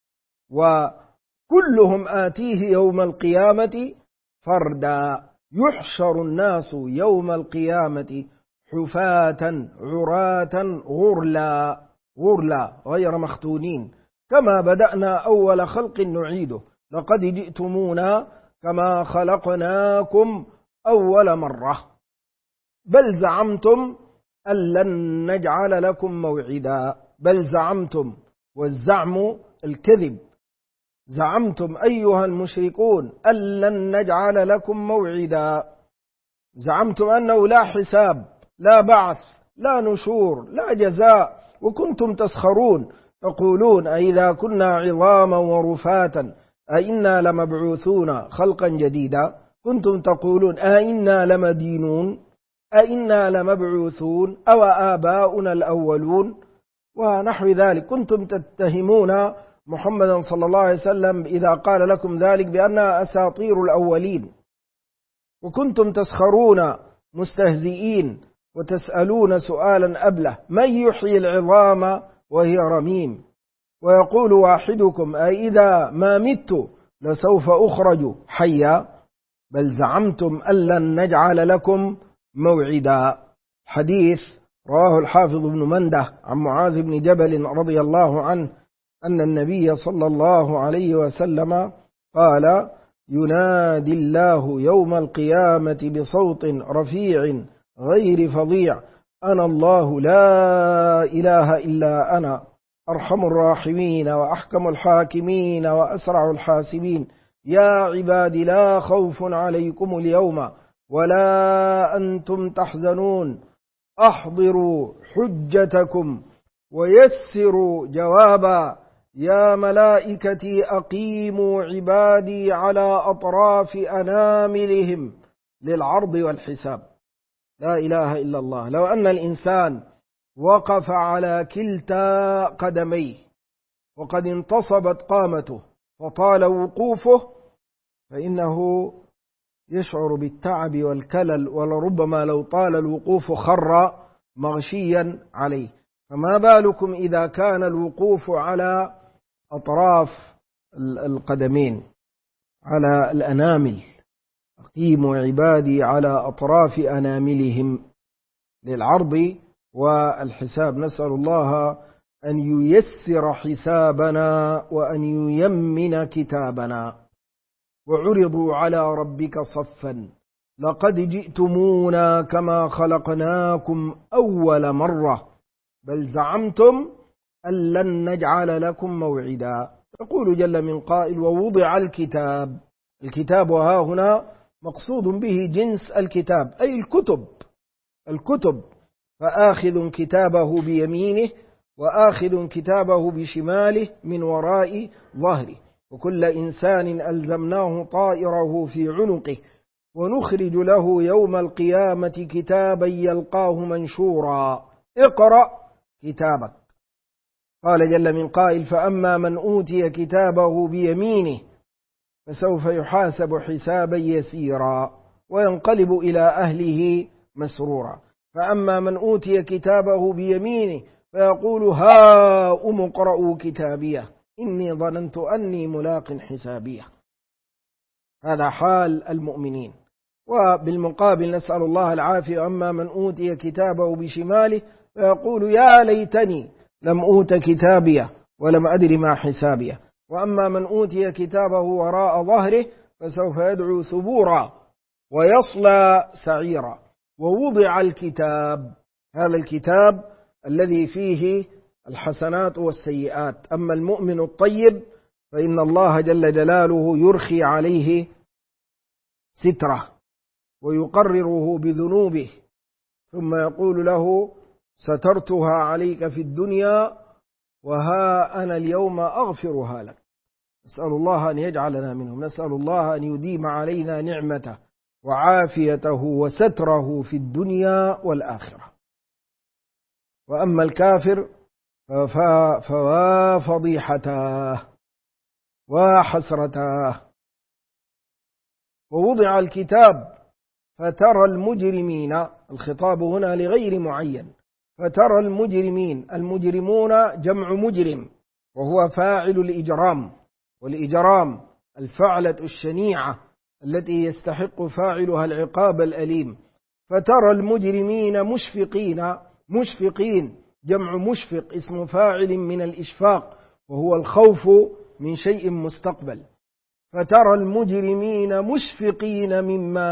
S1: وكلهم آتيه يوم القيامة فردا. يحشر الناس يوم القيامة حفاة عراة غرلا غير مختونين كما بدأنا أول خلق نعيده لقد جئتمونا كما خلقناكم أول مرة بل زعمتم أن لن نجعل لكم موعدا. بل زعمتم، والزعم الكذب، زعمتم أيها المشركون أن لن نجعل لكم موعدا. زعمتم أنه لا حساب لا بعث لا نشور لا جزاء، وكنتم تسخرون تقولون أئذا كنا عظاما ورفاتا أئنا لمبعوثون خلقا جديدا. كنتم تقولون أئنا لمدينون أئنا لمبعوثون أو آباؤنا الأولون ونحو ذلك. كنتم تتهمون محمدا صلى الله عليه وسلم إذا قال لكم ذلك بأنها أساطير الأولين، وكنتم تسخرون مستهزئين وتسألون سؤالا أبله من يحيي العظام وهي رميم. ويقول واحدكم أإذا ما مت لسوف أخرج حيا بل زعمتم أن لن نجعل لكم موعدا. حديث رواه الحافظ ابن منده عن معاذ بن جبل رضي الله عنه أن النبي صلى الله عليه وسلم قال ينادي الله يوم القيامة بصوت رفيع غير فظيع أنا الله لا إله إلا أنا أرحم الراحمين وأحكم الحاكمين وأسرع الحاسبين يا عباد لا خوف عليكم اليوم ولا أنتم تحزنون أحضروا حجتكم ويسروا جوابا يا ملائكتي أقيموا عبادي على أطراف أناملهم للعرض والحساب. لا إله إلا الله. لو أن الإنسان وقف على كلتا قدميه وقد انتصبت قامته وطال وقوفه فإنه يشعر بالتعب والكلل، ولربما لو طال الوقوف خر مغشيا عليه، فما بالكم إذا كان الوقوف على أطراف القدمين على الأنامل. أقيموا عبادي على أطراف أناملهم للعرض والحساب. نسأل الله أن ييسر حسابنا وأن ييمن كتابنا. وعرضوا على ربك صفا لقد جئتمونا كما خلقناكم أول مرة بل زعمتم أن لن نجعل لكم موعدا. يقول جل من قائل ووضع الكتاب. الكتاب ها هنا مقصود به جنس الكتاب أي الكتب فآخذ كتابه بيمينه وآخذ كتابه بشماله من وراء ظهره. وكل إنسان ألزمناه طائره في عنقه ونخرج له يوم القيامة كتابا يلقاه منشورا اقرأ كتابك. قال جل من قائل فأما من أوتي كتابه بيمينه فسوف يحاسب حسابا يسيرا وينقلب إلى أهله مسرورا. فأما من أوتي كتابه بيمينه فيقول هاؤم اقرءوا كتابيه إني ظننت أني ملاق حسابيه. هذا حال المؤمنين. وبالمقابل نسأل الله العافية أما من أوتي كتابه بشماله فيقول يا ليتني لم أوت كتابيه ولم أدر ما حسابيه. وأما من أوتي كتابه وراء ظهره فسوف يدعو ثبورا ويصلى سعيرا. ووضع الكتاب. هذا الكتاب الذي فيه الحسنات والسيئات. أما المؤمن الطيب فإن الله جل جلاله يرخي عليه ستره ويقرره بذنوبه ثم يقول له سترتها عليك في الدنيا وها أنا اليوم أغفرها لك. نسأل الله أن يجعلنا منهم. نسأل الله أن يديم علينا نعمته وعافيته وستره في الدنيا والآخرة. وأما الكافر ففضيحته وحسرته. ووضع الكتاب فترى المجرمين. الخطاب هنا لغير معين. فترى المجرمون جمع مجرم وهو فاعل الإجرام. والإجرام الفعلة الشنيعة التي يستحق فاعلها العقاب الأليم. فترى المجرمين مشفقين جمع مشفق اسم فاعل من الإشفاق وهو الخوف من شيء مستقبل. فترى المجرمين مشفقين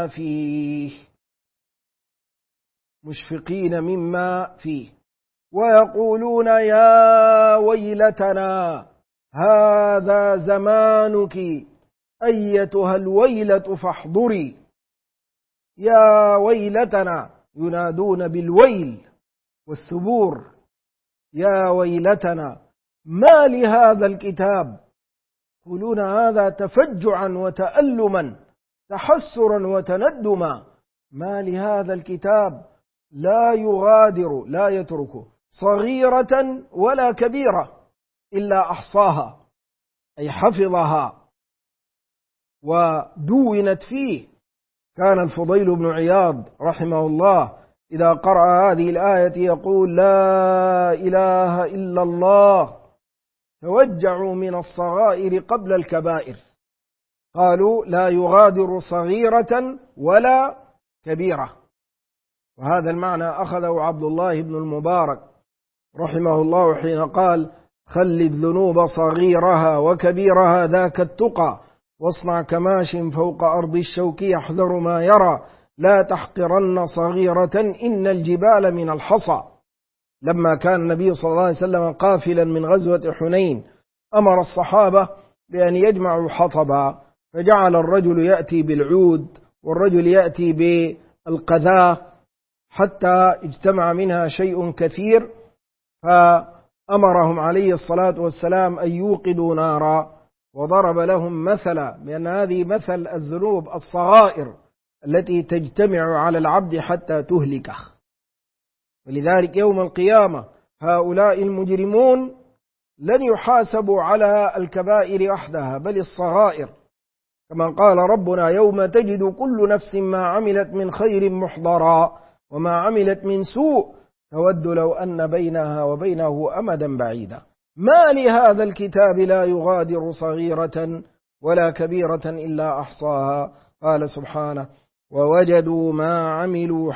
S1: مما فيه ويقولون يا ويلتنا هذا زمانك أيتها الويلة فاحضري. يا ويلتنا ينادون بالويل والثبور. يا ويلتنا ما لهذا الكتاب. يقولون هذا تفجعا وتألما تحسرا وتندما. ما لهذا الكتاب لا يغادر لا يترك صغيرة ولا كبيرة إلا أحصاها أي حفظها ودونت فيه. كان الفضيل بن عياض رحمه الله إذا قرأ هذه الآية يقول لا إله إلا الله توجعوا من الصغائر قبل الكبائر. قالوا لا يغادر صغيرة ولا كبيرة. وهذا المعنى أخذه عبد الله بن المبارك رحمه الله حين قال خل الذنوب صغيرها وكبيرها ذاك التقى واصنع كماش فوق أرض الشوك يحذر ما يرى لا تحقرن صغيرة إن الجبال من الحصى. لما كان النبي صلى الله عليه وسلم قافلا من غزوة حنين أمر الصحابة بأن يجمعوا حطبا، فجعل الرجل يأتي بالعود والرجل يأتي بالقذاة حتى اجتمع منها شيء كثير، فأمرهم عليه الصلاة والسلام أن يوقدوا نارا، وضرب لهم مثلا بأن هذه مثل الذنوب الصغائر التي تجتمع على العبد حتى تهلكه. ولذلك يوم القيامة هؤلاء المجرمون لن يحاسبوا على الكبائر وحدها بل الصغائر، كما قال ربنا يوم تجد كل نفس ما عملت من خير محضرا وما عملت من سوء تود لو أن بينها وبينه أمدا بعيدا ما لهذا الكتاب لا يغادر صغيرة ولا كبيرة إلا أحصاها. قال سبحانه ووجدوا ما عملوا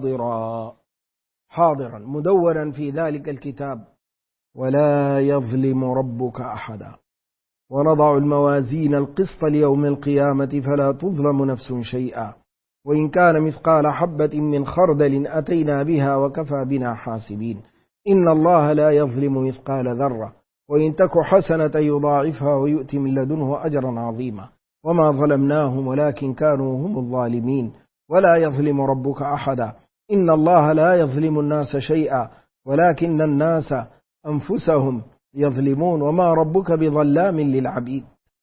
S1: حاضرا مدونا في ذلك الكتاب ولا يظلم ربك أحدا. ونضع الموازين القسط ليوم القيامة فلا تظلم نفس شيئا وإن كان مثقال حبة من خردل أتينا بها وكفى بنا حاسبين. إن الله لا يظلم مثقال ذرة وإن تك حسنة يضاعفها ويؤتي من لدنه أجرا عظيما. وما ظلمناهم ولكن كانوا هم الظالمين. ولا يظلم ربك أحدا. إن الله لا يظلم الناس شيئا ولكن الناس أنفسهم يظلمون وما ربك بظلام للعبيد.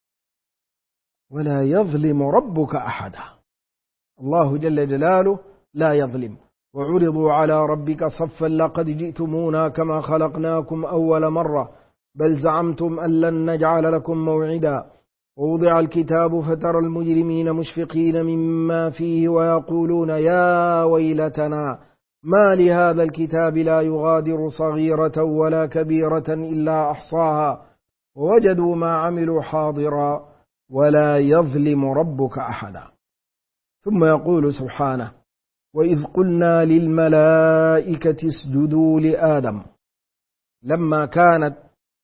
S1: ولا يظلم ربك أحدا. الله جل جلاله لا يظلم. وعرضوا على ربك صفا لقد جئتمونا كما خلقناكم أول مرة بل زعمتم أن لن نجعل لكم موعدا. ووضع الكتاب فترى المجرمين مشفقين مما فيه ويقولون يا ويلتنا ما لهذا الكتاب لا يغادر صغيرة ولا كبيرة إلا أحصاها ووجدوا ما عملوا حاضرا ولا يظلم ربك أحدا. ثم يقول سبحانه وإذ قلنا للملائكة اسجدوا لآدم. لما كانت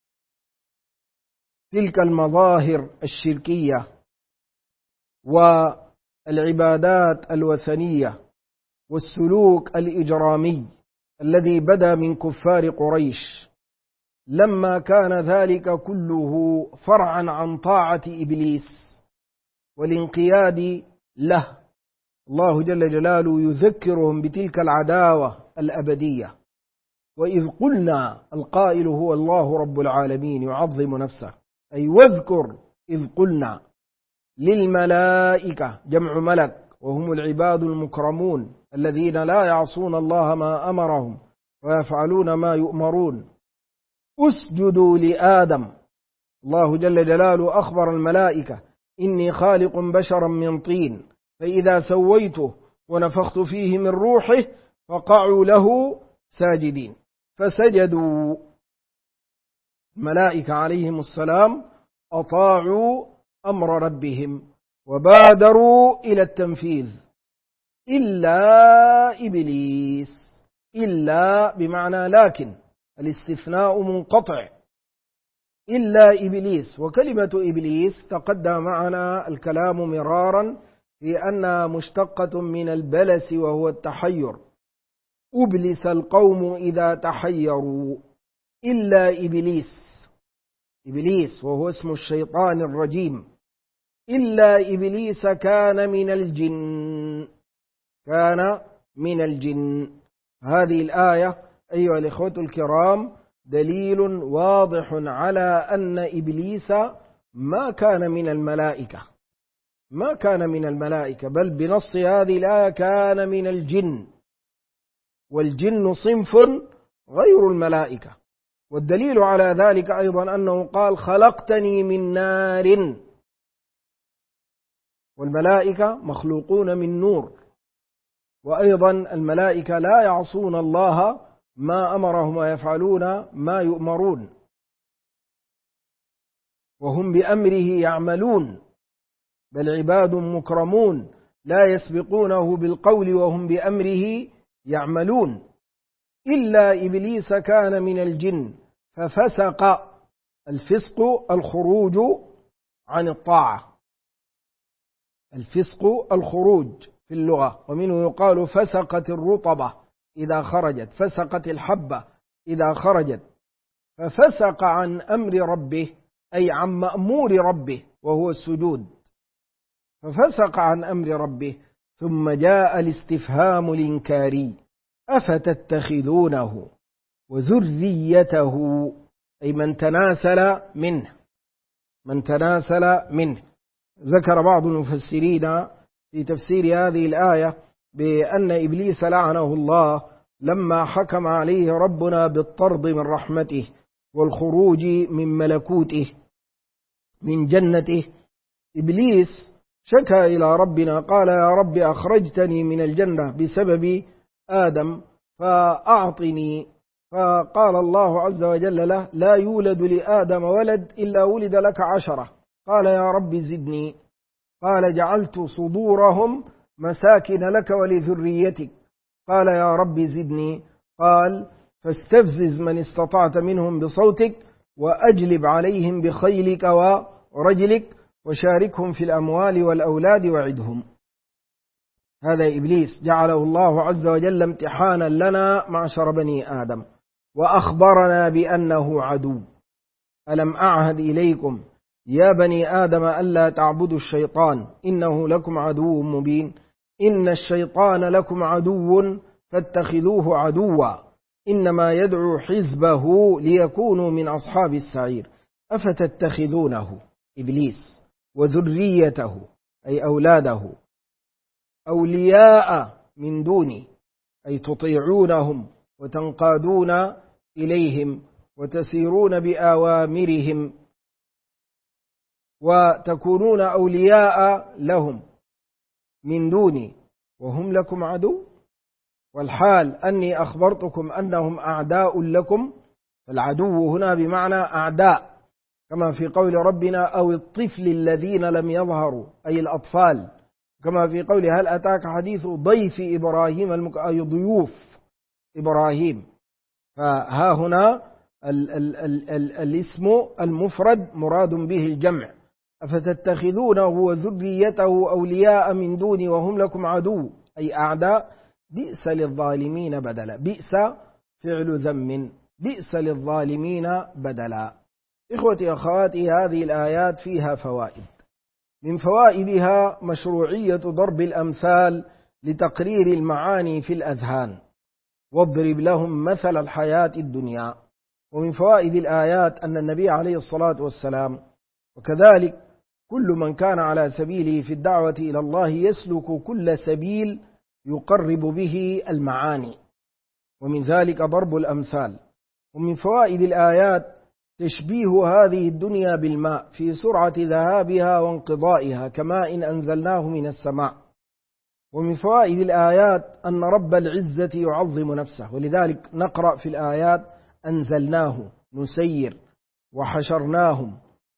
S1: تلك المظاهر الشركية والعبادات الوثنية والسلوك الإجرامي الذي بدا من كفار قريش، لما كان ذلك كله فرعا عن طاعة إبليس والانقياد له، الله جل جلاله يذكرهم بتلك العداوة الأبدية. وإذ قلنا، القائل هو الله رب العالمين يعظم نفسه، أي واذكر إذ قلنا للملائكة، جمع ملك وهم العباد المكرمون الذين لا يعصون الله ما أمرهم ويفعلون ما يؤمرون، اسجدوا لآدم. الله جل جلاله أخبر الملائكة إني خالق بشرا من طين فإذا سويته ونفخت فيه من روحه فقعوا له ساجدين، فسجدوا. الملائكة عليهم السلام أطاعوا أمر ربهم وبادروا إلى التنفيذ إلا إبليس. إلا بمعنى لكن، الاستثناء منقطع، إلا إبليس. وكلمة إبليس تقدم معنا الكلام مرارا في أنها مشتقة من البلس وهو التحير. أبلس القوم إذا تحيروا إلا إبليس. إبليس وهو اسم الشيطان الرجيم. إلا إبليس كان من الجن. كان من الجن. هذه الآية أيها الإخوة الكرام دليل واضح على أن إبليس ما كان من الملائكة، ما كان من الملائكة، بل بنص هذه الآية كان من الجن، والجن صنف غير الملائكة. والدليل على ذلك أيضا أنه قال خلقتني من نار، والملائكة مخلوقون من نور، وأيضا الملائكة لا يعصون الله ما أمرهم ويفعلون ما يؤمرون، وهم بأمره يعملون، بل عباد مكرمون لا يسبقونه بالقول وهم بأمره يعملون. إلا إبليس كان من الجن ففسق. الفسق الخروج عن الطاعة، الفسق الخروج في اللغة، ومنه يقال فسقت الرطبة إذا خرجت، فسقت الحبة إذا خرجت. ففسق عن أمر ربه أي عن مأمور ربه وهو السجود، ففسق عن أمر ربه. ثم جاء الاستفهام الإنكاري: أفتتخذونه وذريته، أي من تناسل منه، من تناسل منه. ذكر بعض المفسرين في تفسير هذه الآية بأن إبليس لعنه الله لما حكم عليه ربنا بالطرد من رحمته والخروج من ملكوته من جنته. إبليس شكى إلى ربنا قال: يا رب أخرجتني من الجنة بسبب آدم فأعطني. فقال الله عز وجل له: لا يولد لآدم ولد إلا ولد لك 10. قال: يا رب زدني. قال: جعلت صدورهم مساكن لك ولذريتك. قال: يا رب زدني. قال: فاستفزز من استطعت منهم بصوتك وأجلب عليهم بخيلك ورجلك وشاركهم في الأموال والأولاد وعدهم. هذا إبليس جعله الله عز وجل امتحانا لنا معشر بني آدم، وأخبرنا بأنه عدو. ألم أعهد إليكم يا بني آدم ألا تعبدوا الشيطان إنه لكم عدو مبين. إن الشيطان لكم عدو فاتخذوه عدوا إنما يدعو حزبه ليكونوا من أصحاب السعير. أفتتخذونه إبليس وذريته أي أولاده أولياء من دوني، أي تطيعونهم وتنقادون إليهم وتسيرون بأوامرهم وتكونون أولياء لهم من دوني وهم لكم عدو، والحال أني أخبرتكم أنهم أعداء لكم. فالعدو هنا بمعنى أعداء، كما في قول ربنا: أو الطفل الذين لم يظهروا، أي الأطفال، كما في قول: هل أتاك حديث ضيف إبراهيم أي ضيوف إبراهيم. فها هنا الاسم المفرد مراد به الجمع. أفتتخذونه وذريته أولياء من دوني وهم لكم عدو أي أعداء. بئس للظالمين بدلا. بئس فعل ذم، بئس للظالمين بدلا. إخوتي أخواتي، هذه الآيات فيها فوائد. من فوائدها مشروعية ضرب الأمثال لتقرير المعاني في الأذهان، واضرب لهم مثل الحياة الدنيا. ومن فوائد الآيات أن النبي عليه الصلاة والسلام وكذلك كل من كان على سبيله في الدعوة إلى الله يسلك كل سبيل يقرب به المعاني، ومن ذلك ضرب الأمثال. ومن فوائد الآيات تشبيه هذه الدنيا بالماء في سرعة ذهابها وانقضائها كماء إن أنزلناه من السماء. ومن فوائد الآيات أن رب العزة يعظم نفسه، ولذلك نقرأ في الآيات: أنزلناه، نسير، وحشرناهم،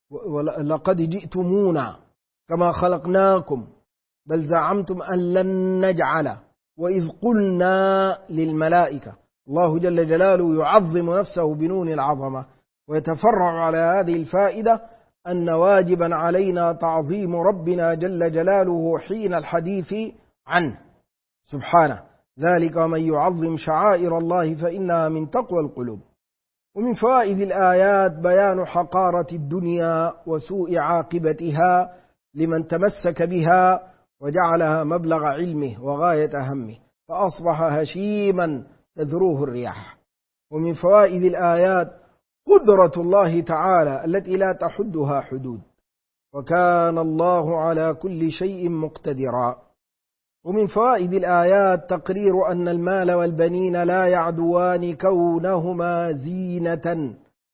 S1: ولقد جئتمونا كما خلقناكم بل زعمتم أن لن نجعل، وإذ قلنا للملائكة. الله جل جلاله يعظم نفسه بنون العظمة. ويتفرع على هذه الفائدة أن واجبا علينا تعظيم ربنا جل جلاله حين الحديث عنه سبحانه، ذلك ومن يعظم شعائر الله فإنها من تقوى القلوب. ومن فوائد الآيات بيان حقارة الدنيا وسوء عاقبتها لمن تمسك بها وجعلها مبلغ علمه وغاية همه، فأصبح هشيما تذروه الرياح. ومن فوائد الآيات قدرة الله تعالى التي لا تحدها حدود، وكان الله على كل شيء مقتدرا. ومن فوائد الآيات تقرير أن المال والبنين لا يعدوان كونهما زينة،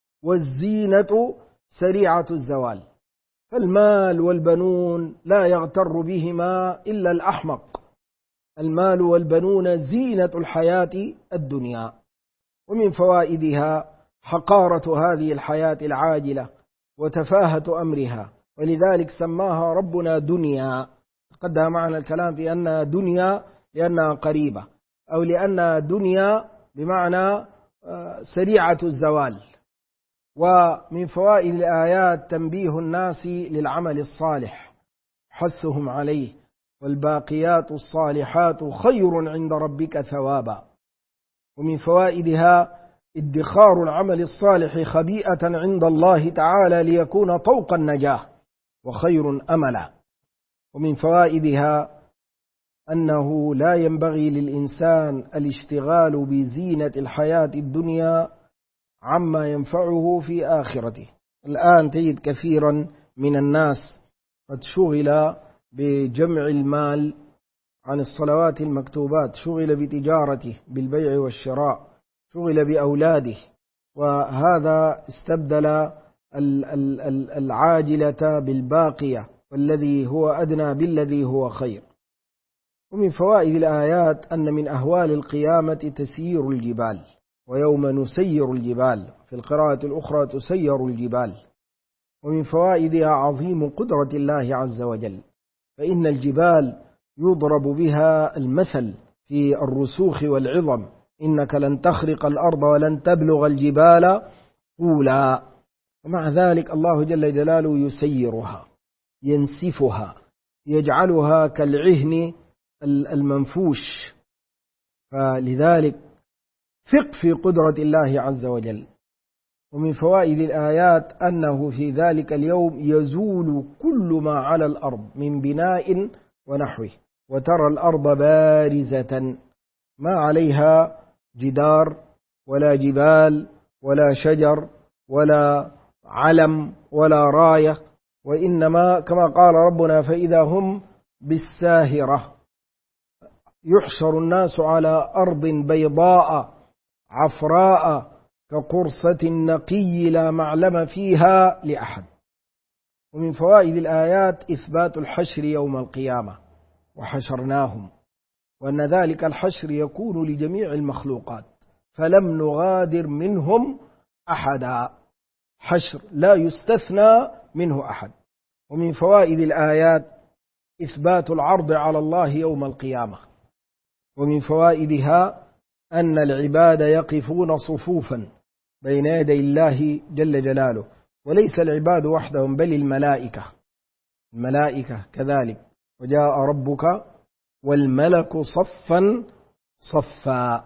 S1: والزينة سريعة الزوال. فالمال والبنون لا يغتر بهما إلا الأحمق، المال والبنون زينة الحياة الدنيا. ومن فوائدها حقارة هذه الحياة العاجلة وتفاهة أمرها، ولذلك سماها ربنا دنيا. قدها معنا الكلام في أنها دنيا لأنها قريبة، أو لأنها دنيا بمعنى سريعة الزوال. ومن فوائد الآيات تنبيه الناس للعمل الصالح، حثهم عليه، والباقيات الصالحات خير عند ربك ثوابا. ومن فوائدها ادخار العمل الصالح خبيئة عند الله تعالى ليكون طوق النجاة وخير أملا. ومن فوائدها أنه لا ينبغي للإنسان الاشتغال بزينة الحياة الدنيا عما ينفعه في آخرته. الآن تجد كثيرا من الناس قد شغل بجمع المال عن الصلوات المكتوبات، شغل بتجارته بالبيع والشراء، شغل بأولاده، وهذا استبدل العاجلة بالباقية، والذي هو أدنى بالذي هو خير. ومن فوائد الآيات أن من أهوال القيامة تسيير الجبال، ويوم نسير الجبال، في القراءة الأخرى تسير الجبال. ومن فوائدها عظيم قدرة الله عز وجل، فإن الجبال يضرب بها المثل في الرسوخ والعظم، إنك لن تخرق الأرض ولن تبلغ الجبال طولا. ومع ذلك الله جل جلاله يسيرها، ينسفها، يجعلها كالعهن المنفوش. فلذلك ثق في قدرة الله عز وجل. ومن فوائد الآيات أنه في ذلك اليوم يزول كل ما على الأرض من بناء ونحوه، وترى الأرض بارزة ما عليها جدار ولا جبال ولا شجر ولا علم ولا راية، وإنما كما قال ربنا فإذا هم بالساهرة، يحشر الناس على أرض بيضاء عفراء كقرصة النقي لا معلم فيها لأحد. ومن فوائد الآيات إثبات الحشر يوم القيامة، وحشرناهم، وأن ذلك الحشر يكون لجميع المخلوقات فلم نغادر منهم أحدا، حشر لا يستثنى منه أحد. ومن فوائد الآيات إثبات العرض على الله يوم القيامة. ومن فوائدها أن العباد يقفون صفوفا بين يدي الله جل جلاله، وليس العباد وحدهم بل الملائكة كذلك. وجاء ربك والملك صفا صفا،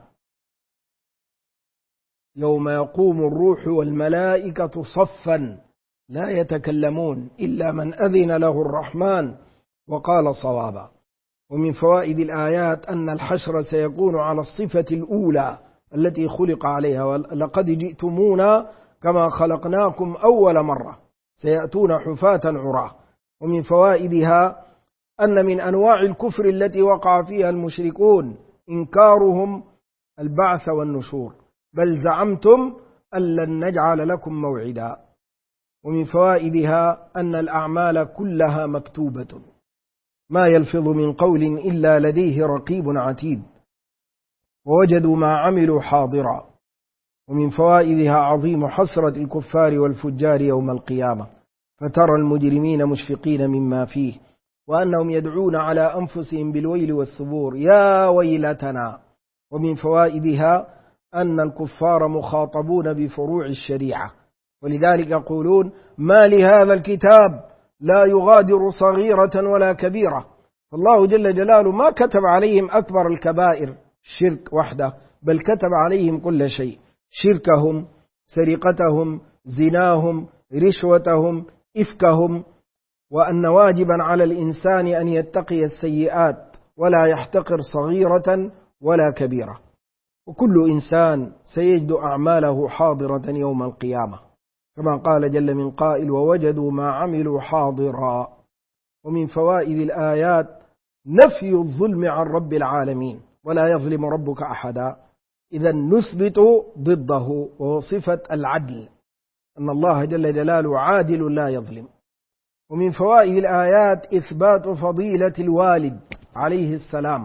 S1: يوم يقوم الروح والملائكة صفا لا يتكلمون إلا من أذن له الرحمن وقال صوابا. ومن فوائد الآيات أن الحشر سيكون على الصفة الأولى التي خلق عليها، ولقد جئتمونا كما خلقناكم أول مرة، سيأتون حفاة عراة. ومن فوائدها أن من أنواع الكفر التي وقع فيها المشركون إنكارهم البعث والنشور، بل زعمتم أن لن نجعل لكم موعدا. ومن فوائدها أن الأعمال كلها مكتوبة، ما يلفظ من قول إلا لديه رقيب عتيد، ووجدوا ما عملوا حاضرا. ومن فوائدها عظيم حسرة الكفار والفجار يوم القيامة، فترى المجرمين مشفقين مما فيه، وأنهم يدعون على أنفسهم بالويل والثبور يا ويلتنا. ومن فوائدها أن الكفار مخاطبون بفروع الشريعة، ولذلك يقولون ما لهذا الكتاب لا يغادر صغيرة ولا كبيرة. فالله جل جلاله ما كتب عليهم أكبر الكبائر الشرك وحده، بل كتب عليهم كل شيء، شركهم، سرقتهم، زناهم، رشوتهم، إفكهم. وأن واجبا على الإنسان أن يتقي السيئات ولا يحتقر صغيرة ولا كبيرة. وكل إنسان سيجد أعماله حاضرة يوم القيامة، كما قال جل من قائل ووجدوا ما عملوا حاضرا. ومن فوائد الآيات نفي الظلم عن رب العالمين، ولا يظلم ربك أحدا، إذا نثبت ضده، وهو صفة العدل، أن الله جل جلاله عادل لا يظلم. ومن فوائد الآيات إثبات فضيلة الوالد عليه السلام،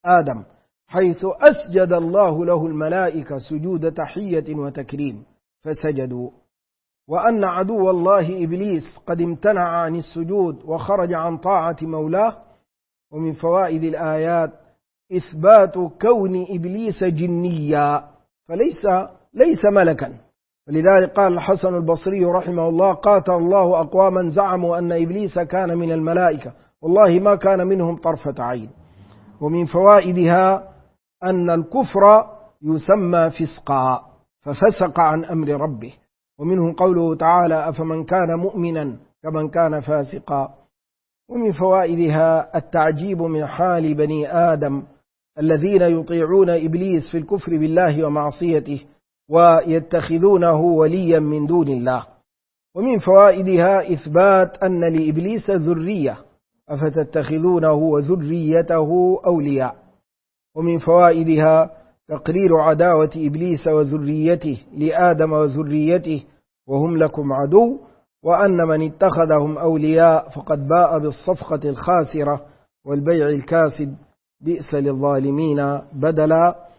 S1: آدم، حيث أسجد الله له الملائكة سجود تحية وتكريم فسجدوا، وأن عدو الله إبليس قد امتنع عن السجود وخرج عن طاعة مولاه. ومن فوائد الآيات إثبات كون إبليس جنيا ليس ملكا، ولذلك قال الحسن البصري رحمه الله: قاتل الله أقواما زعموا أن إبليس كان من الملائكة، والله ما كان منهم طرفة عين. ومن فوائدها أن الكفر يسمى فسقا، ففسق عن أمر ربه. ومنه قوله تعالى: أفمن كان مؤمنا كمن كان فاسقا. ومن فوائدها التعجيب من حال بني آدم الذين يطيعون إبليس في الكفر بالله ومعصيته ويتخذونه وليا من دون الله. ومن فوائدها إثبات أن لإبليس ذرية، أفتتخذونه وذريته أولياء. ومن فوائدها تقرير عداوة إبليس وذريته لآدم وذريته وهم لكم عدو، وأن من اتخذهم أولياء فقد باء بالصفقة الخاسرة والبيع الكاسد، بئس للظالمين بدلا.